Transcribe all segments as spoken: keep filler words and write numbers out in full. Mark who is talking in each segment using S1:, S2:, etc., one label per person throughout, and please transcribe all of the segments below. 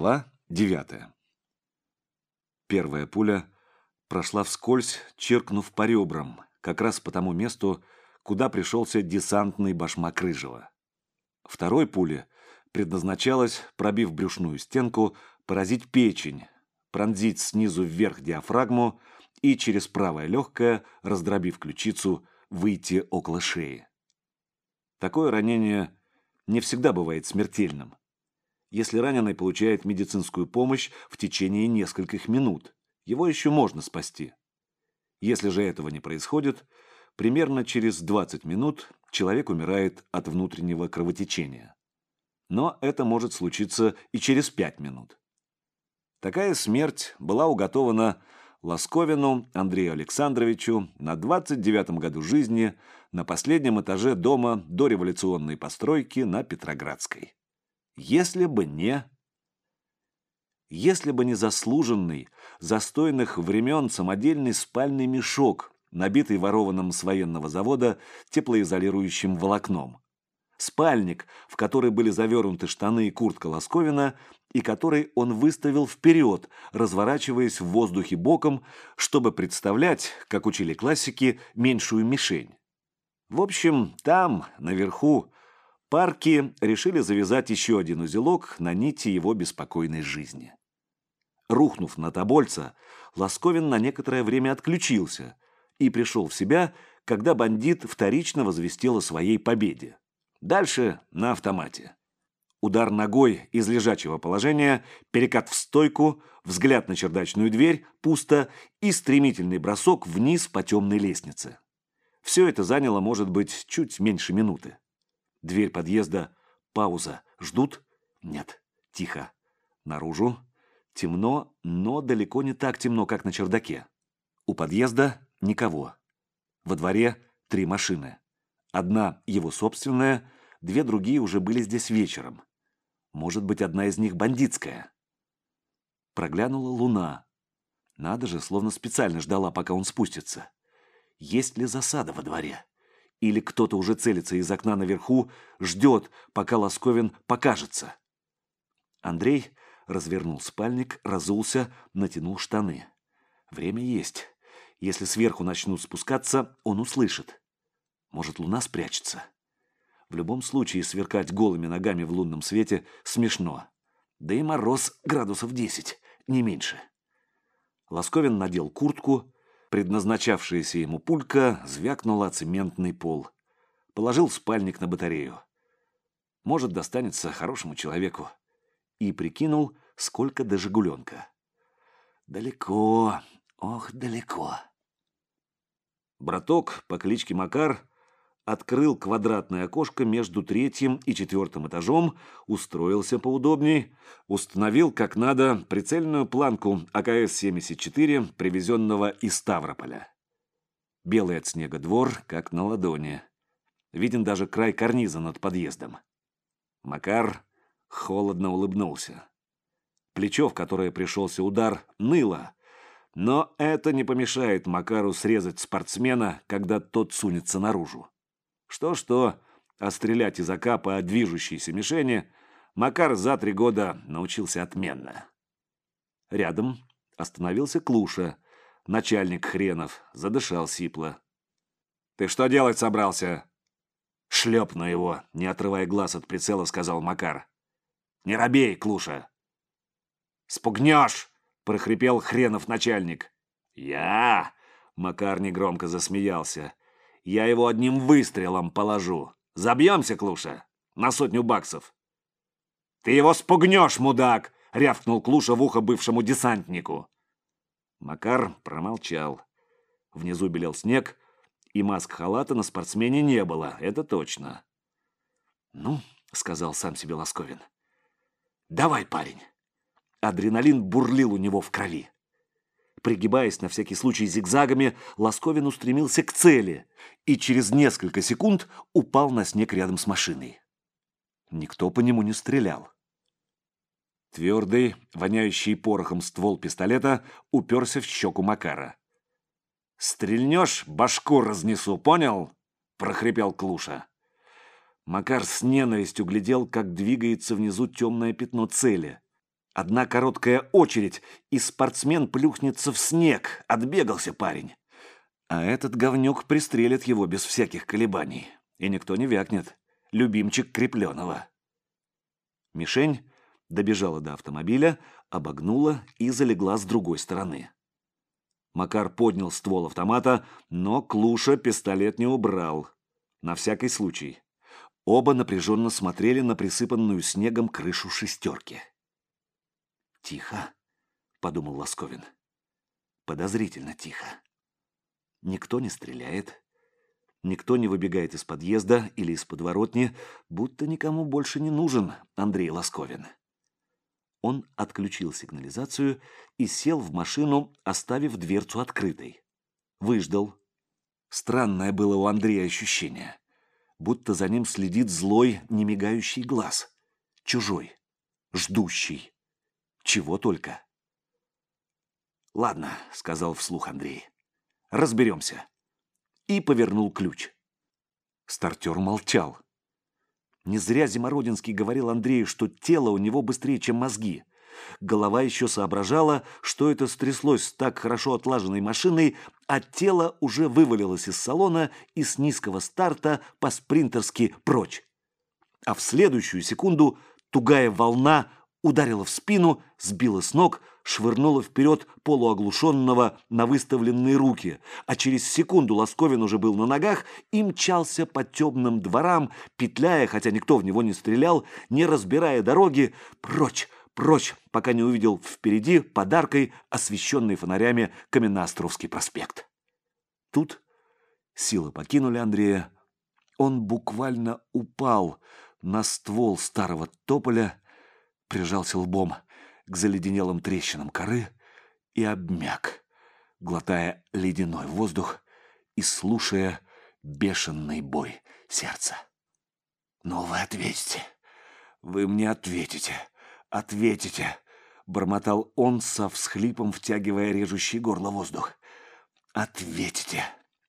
S1: Глава девятая. Первая пуля прошла вскользь, чиркнув по ребрам, как раз по тому месту, куда пришелся десантный башмак Рыжего. Второй пуле предназначалось, пробив брюшную стенку, поразить печень, пронзить снизу вверх диафрагму и через правое легкое, раздробив ключицу, выйти около шеи. Такое ранение не всегда бывает смертельным, если раненый получает медицинскую помощь в течение нескольких минут. Его еще можно спасти. Если же этого не происходит, примерно через двадцать минут человек умирает от внутреннего кровотечения. Но это может случиться и через пять минут. Такая смерть была уготована Лосковину Андрею Александровичу на двадцать девятом году жизни на последнем этаже дома дореволюционной постройки на Петроградской. Если бы не... Если бы не заслуженный, застойных времен самодельный спальный мешок, набитый ворованным с военного завода теплоизолирующим волокном. Спальник, в который были завернуты штаны и куртка Лосковина, и который он выставил вперед, разворачиваясь в воздухе боком, чтобы представлять, как учили классики, меньшую мишень. В общем, там, наверху, парки решили завязать еще один узелок на нити его беспокойной жизни. Рухнув на Тобольца, Лосковин на некоторое время отключился и пришел в себя, когда бандит вторично возвестил о своей победе. Дальше на автомате. Удар ногой из лежачего положения, перекат в стойку, взгляд на чердачную дверь, пусто, и стремительный бросок вниз по темной лестнице. Все это заняло, может быть, чуть меньше минуты. Дверь подъезда. Пауза. Ждут? Нет. Тихо. Наружу. Темно, но далеко не так темно, как на чердаке. У подъезда никого. Во дворе три машины. Одна его собственная, две другие уже были здесь вечером. Может быть, одна из них бандитская. Проглянула луна. Надо же, словно специально ждала, пока он спустится. Есть ли засада во дворе? Или кто-то уже целится из окна наверху, ждет, пока Лосковин покажется. Андрей развернул спальник, разулся, натянул штаны. Время есть. Если сверху начнут спускаться, он услышит. Может, луна спрячется? В любом случае, сверкать голыми ногами в лунном свете смешно. Да и мороз градусов десять, не меньше. Лосковин надел куртку. Предназначавшаяся ему пулька звякнула о цементный пол. Положил спальник на батарею. Может, достанется хорошему человеку. И прикинул, сколько до «Жигуленка». Далеко, ох, далеко. Браток по кличке Макар открыл квадратное окошко между третьим и четвертым этажом, устроился поудобней, установил как надо прицельную планку А К С семьдесят четыре, привезенного из Ставрополя. Белый от снега двор, как на ладони. Виден даже край карниза над подъездом. Макар холодно улыбнулся. Плечо, в которое пришелся удар, ныло, но это не помешает Макару срезать спортсмена, когда тот сунется наружу. Что-что, а стрелять из АК по движущейся мишени Макар за три года научился отменно. Рядом остановился Клуша, начальник хренов, задышал сипло. «Ты что делать собрался?» «Шлепну его», не отрывая глаз от прицела, сказал Макар. «Не робей, Клуша!» «Спугнешь!» — прохрипел хренов начальник. «Я?» — Макар негромко засмеялся. «Я его одним выстрелом положу. Забьемся, Клуша? На сотню баксов». «Ты его спугнешь, мудак!» — рявкнул Клуша в ухо бывшему десантнику. Макар промолчал. Внизу белел снег, и маск-халата на спортсмене не было, это точно. «Ну, — сказал сам себе Лосковин, — давай, парень». Адреналин бурлил у него в крови. Пригибаясь на всякий случай зигзагами, Лосковин устремился к цели и через несколько секунд упал на снег рядом с машиной. Никто по нему не стрелял. Твердый, воняющий порохом ствол пистолета уперся в щеку Макара. «Стрельнешь, башку разнесу, понял?» – прохрипел Клуша. Макар с ненавистью глядел, как двигается внизу темное пятно цели. Одна короткая очередь, и спортсмен плюхнется в снег. Отбегался парень. А этот говнюк пристрелит его без всяких колебаний. И никто не вякнет. Любимчик Крепленого. Мишень добежала до автомобиля, обогнула и залегла с другой стороны. Макар поднял ствол автомата, но Клуша пистолет не убрал. На всякий случай. Оба напряженно смотрели на присыпанную снегом крышу шестерки. «Тихо», — подумал Лосковин. «Подозрительно тихо. Никто не стреляет, никто не выбегает из подъезда или из подворотни, будто никому больше не нужен Андрей Лосковин». Он отключил сигнализацию и сел в машину, оставив дверцу открытой. Выждал. Странное было у Андрея ощущение, будто за ним следит злой, немигающий глаз. Чужой, ждущий. Чего только. «Ладно», — сказал вслух Андрей. «Разберемся». И повернул ключ. Стартер молчал. Не зря Зимородинский говорил Андрею, что тело у него быстрее, чем мозги. Голова еще соображала, что это стряслось с так хорошо отлаженной машиной, а тело уже вывалилось из салона и с низкого старта по-спринтерски прочь. А в следующую секунду тугая волна ударила в спину, сбила с ног, швырнула вперед полуоглушенного на выставленные руки, а через секунду Лосковин уже был на ногах и мчался по темным дворам, петляя, хотя никто в него не стрелял, не разбирая дороги, прочь, прочь, пока не увидел впереди подаркой освещенный фонарями Каменноостровский проспект. Тут силы покинули Андрея. Он буквально упал на ствол старого тополя, прижался лбом к заледенелым трещинам коры и обмяк, глотая ледяной воздух и слушая бешеный бой сердца. «Ну вы ответите, вы мне ответите, ответите», — бормотал он со всхлипом, втягивая режущий горло воздух. «Ответите».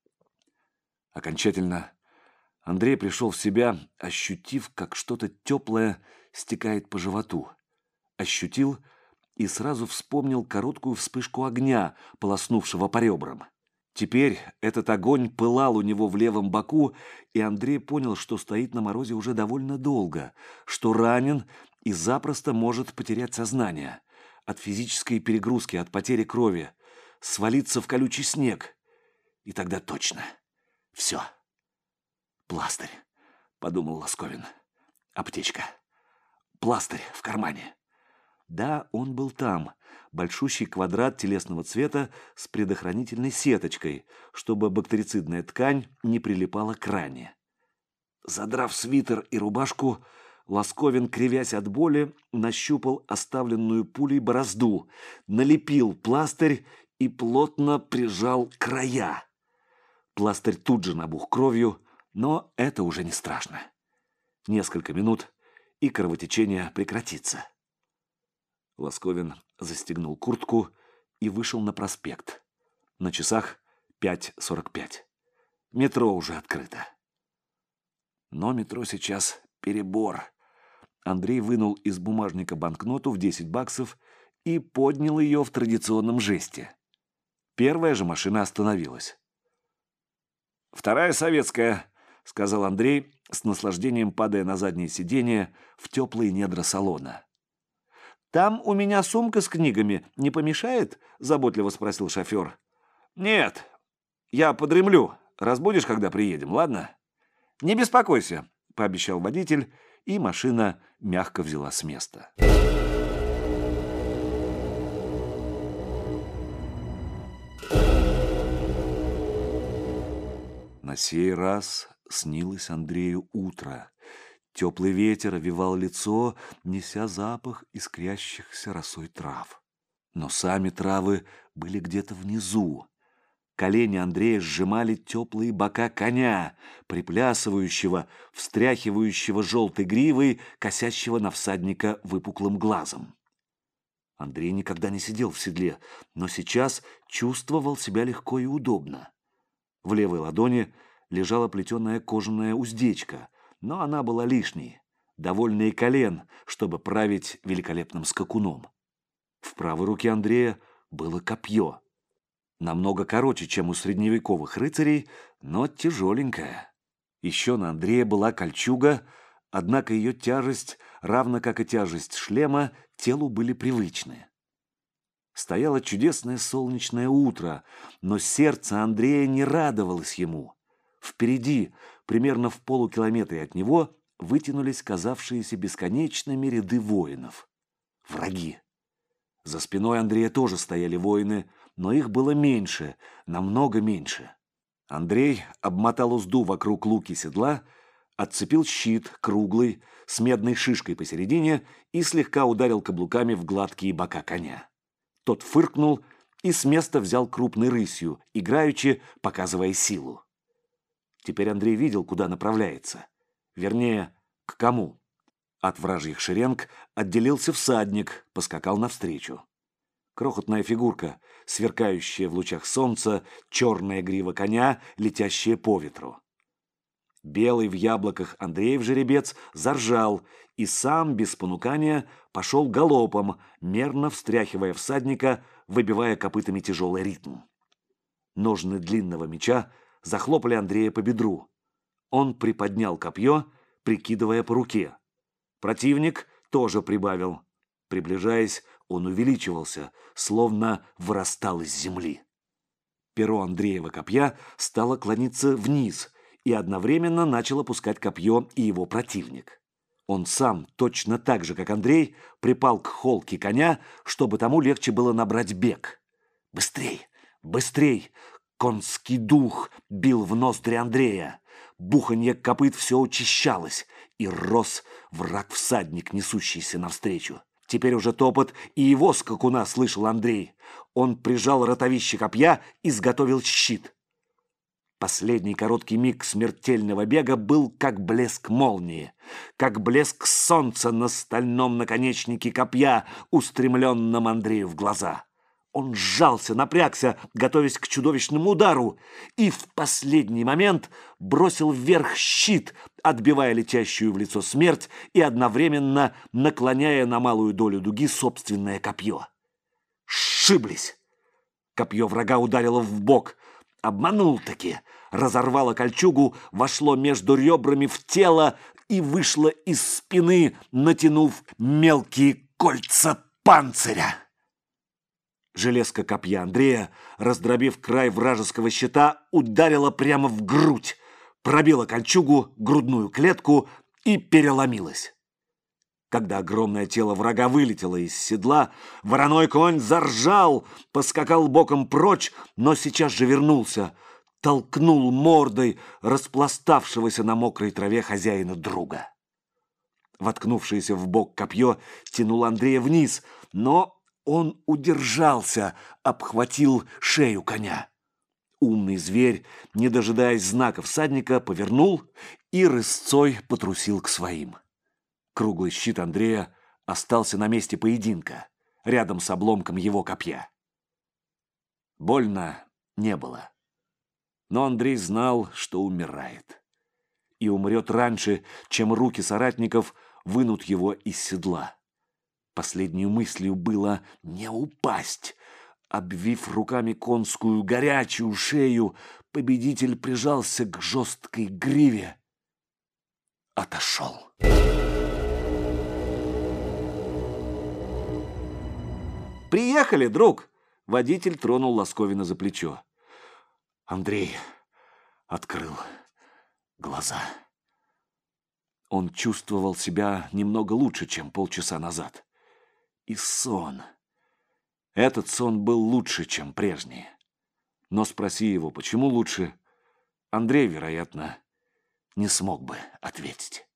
S1: Окончательно Андрей пришел в себя, ощутив, как что-то теплое стекает по животу. Ощутил и сразу вспомнил короткую вспышку огня, полоснувшего по ребрам. Теперь этот огонь пылал у него в левом боку, и Андрей понял, что стоит на морозе уже довольно долго, что ранен и запросто может потерять сознание от физической перегрузки, от потери крови, свалиться в колючий снег. И тогда точно все. «Пластырь», — подумал Лосковин. «Аптечка. Пластырь в кармане». Да, он был там. Большущий квадрат телесного цвета с предохранительной сеточкой, чтобы бактерицидная ткань не прилипала к ране. Задрав свитер и рубашку, Лосковин, кривясь от боли, нащупал оставленную пулей борозду, налепил пластырь и плотно прижал края. Пластырь тут же набух кровью, но это уже не страшно. Несколько минут, и кровотечение прекратится. Лосковин застегнул куртку и вышел на проспект. На часах пять сорок пять. Метро уже открыто. Но метро сейчас перебор. Андрей вынул из бумажника банкноту в десять баксов и поднял ее в традиционном жесте. Первая же машина остановилась. «Вторая советская», — сказал Андрей, с наслаждением падая на заднее сиденье в теплые недра салона. «Там у меня сумка с книгами. Не помешает?» – заботливо спросил шофер. «Нет, я подремлю. Разбудишь, когда приедем, ладно?» «Не беспокойся», – пообещал водитель, и машина мягко взяла с места. На сей раз снилось Андрею утро. Теплый ветер овевал лицо, неся запах искрящихся росой трав. Но сами травы были где-то внизу. Колени Андрея сжимали теплые бока коня, приплясывающего, встряхивающего желтой гривой, косящего на всадника выпуклым глазом. Андрей никогда не сидел в седле, но сейчас чувствовал себя легко и удобно. В левой ладони лежала плетеная кожаная уздечка, но она была лишней, довольно и колен, чтобы править великолепным скакуном. В правой руке Андрея было копье. Намного короче, чем у средневековых рыцарей, но тяжеленькое. Еще на Андрея была кольчуга, однако ее тяжесть, равно как и тяжесть шлема, телу были привычны. Стояло чудесное солнечное утро, но сердце Андрея не радовалось ему. Впереди, примерно в полукилометре от него, вытянулись казавшиеся бесконечными ряды воинов. Враги. За спиной Андрея тоже стояли воины, но их было меньше, намного меньше. Андрей обмотал узду вокруг луки седла, отцепил щит, круглый, с медной шишкой посередине, и слегка ударил каблуками в гладкие бока коня. Тот фыркнул и с места взял крупной рысью, играючи, показывая силу. Теперь Андрей видел, куда направляется. Вернее, к кому. От вражьих шеренг отделился всадник, поскакал навстречу. Крохотная фигурка, сверкающая в лучах солнца, черная грива коня, летящая по ветру. Белый в яблоках Андреев жеребец заржал и сам, без понукания, пошел галопом, мерно встряхивая всадника, выбивая копытами тяжелый ритм. Ножны длинного меча захлопали Андрея по бедру. Он приподнял копье, прикидывая по руке. Противник тоже прибавил. Приближаясь, он увеличивался, словно вырастал из земли. Перо Андреева копья стало клониться вниз, и одновременно начал опускать копье и его противник. Он сам, точно так же, как Андрей, припал к холке коня, чтобы тому легче было набрать бег. «Быстрей! Быстрей!» Конский дух бил в ноздри Андрея. Буханье копыт все учащалось, и рос враг-всадник, несущийся навстречу. Теперь уже топот и его скакуна слышал Андрей. Он прижал ротовище копья и изготовил щит. Последний короткий миг смертельного бега был как блеск молнии, как блеск солнца на стальном наконечнике копья, устремленном Андрею в глаза. Он сжался, напрягся, готовясь к чудовищному удару, и в последний момент бросил вверх щит, отбивая летящую в лицо смерть и одновременно наклоняя на малую долю дуги собственное копье. Сшиблись! Копье врага ударило в бок. Обманул-таки, разорвало кольчугу, вошло между ребрами в тело и вышло из спины, натянув мелкие кольца панциря. Железка копья Андрея, раздробив край вражеского щита, ударила прямо в грудь, пробила кольчугу, грудную клетку и переломилась. Когда огромное тело врага вылетело из седла, вороной конь заржал, поскакал боком прочь, но сейчас же вернулся, толкнул мордой распластавшегося на мокрой траве хозяина друга. Воткнувшееся в бок копье тянуло Андрея вниз, но он удержался, обхватил шею коня. Умный зверь, не дожидаясь знака всадника, повернул и рысцой потрусил к своим. Круглый щит Андрея остался на месте поединка, рядом с обломком его копья. Больно не было. Но Андрей знал, что умирает. И умрет раньше, чем руки соратников вынут его из седла. Последней мыслью было не упасть. Обвив руками конскую горячую шею, победитель прижался к жесткой гриве. Отошел. «Приехали, друг!» Водитель тронул Лосковина за плечо. Андрей открыл глаза. Он чувствовал себя немного лучше, чем полчаса назад. И сон. Этот сон был лучше, чем прежний. Но спроси его, почему лучше, Андрей, вероятно, не смог бы ответить.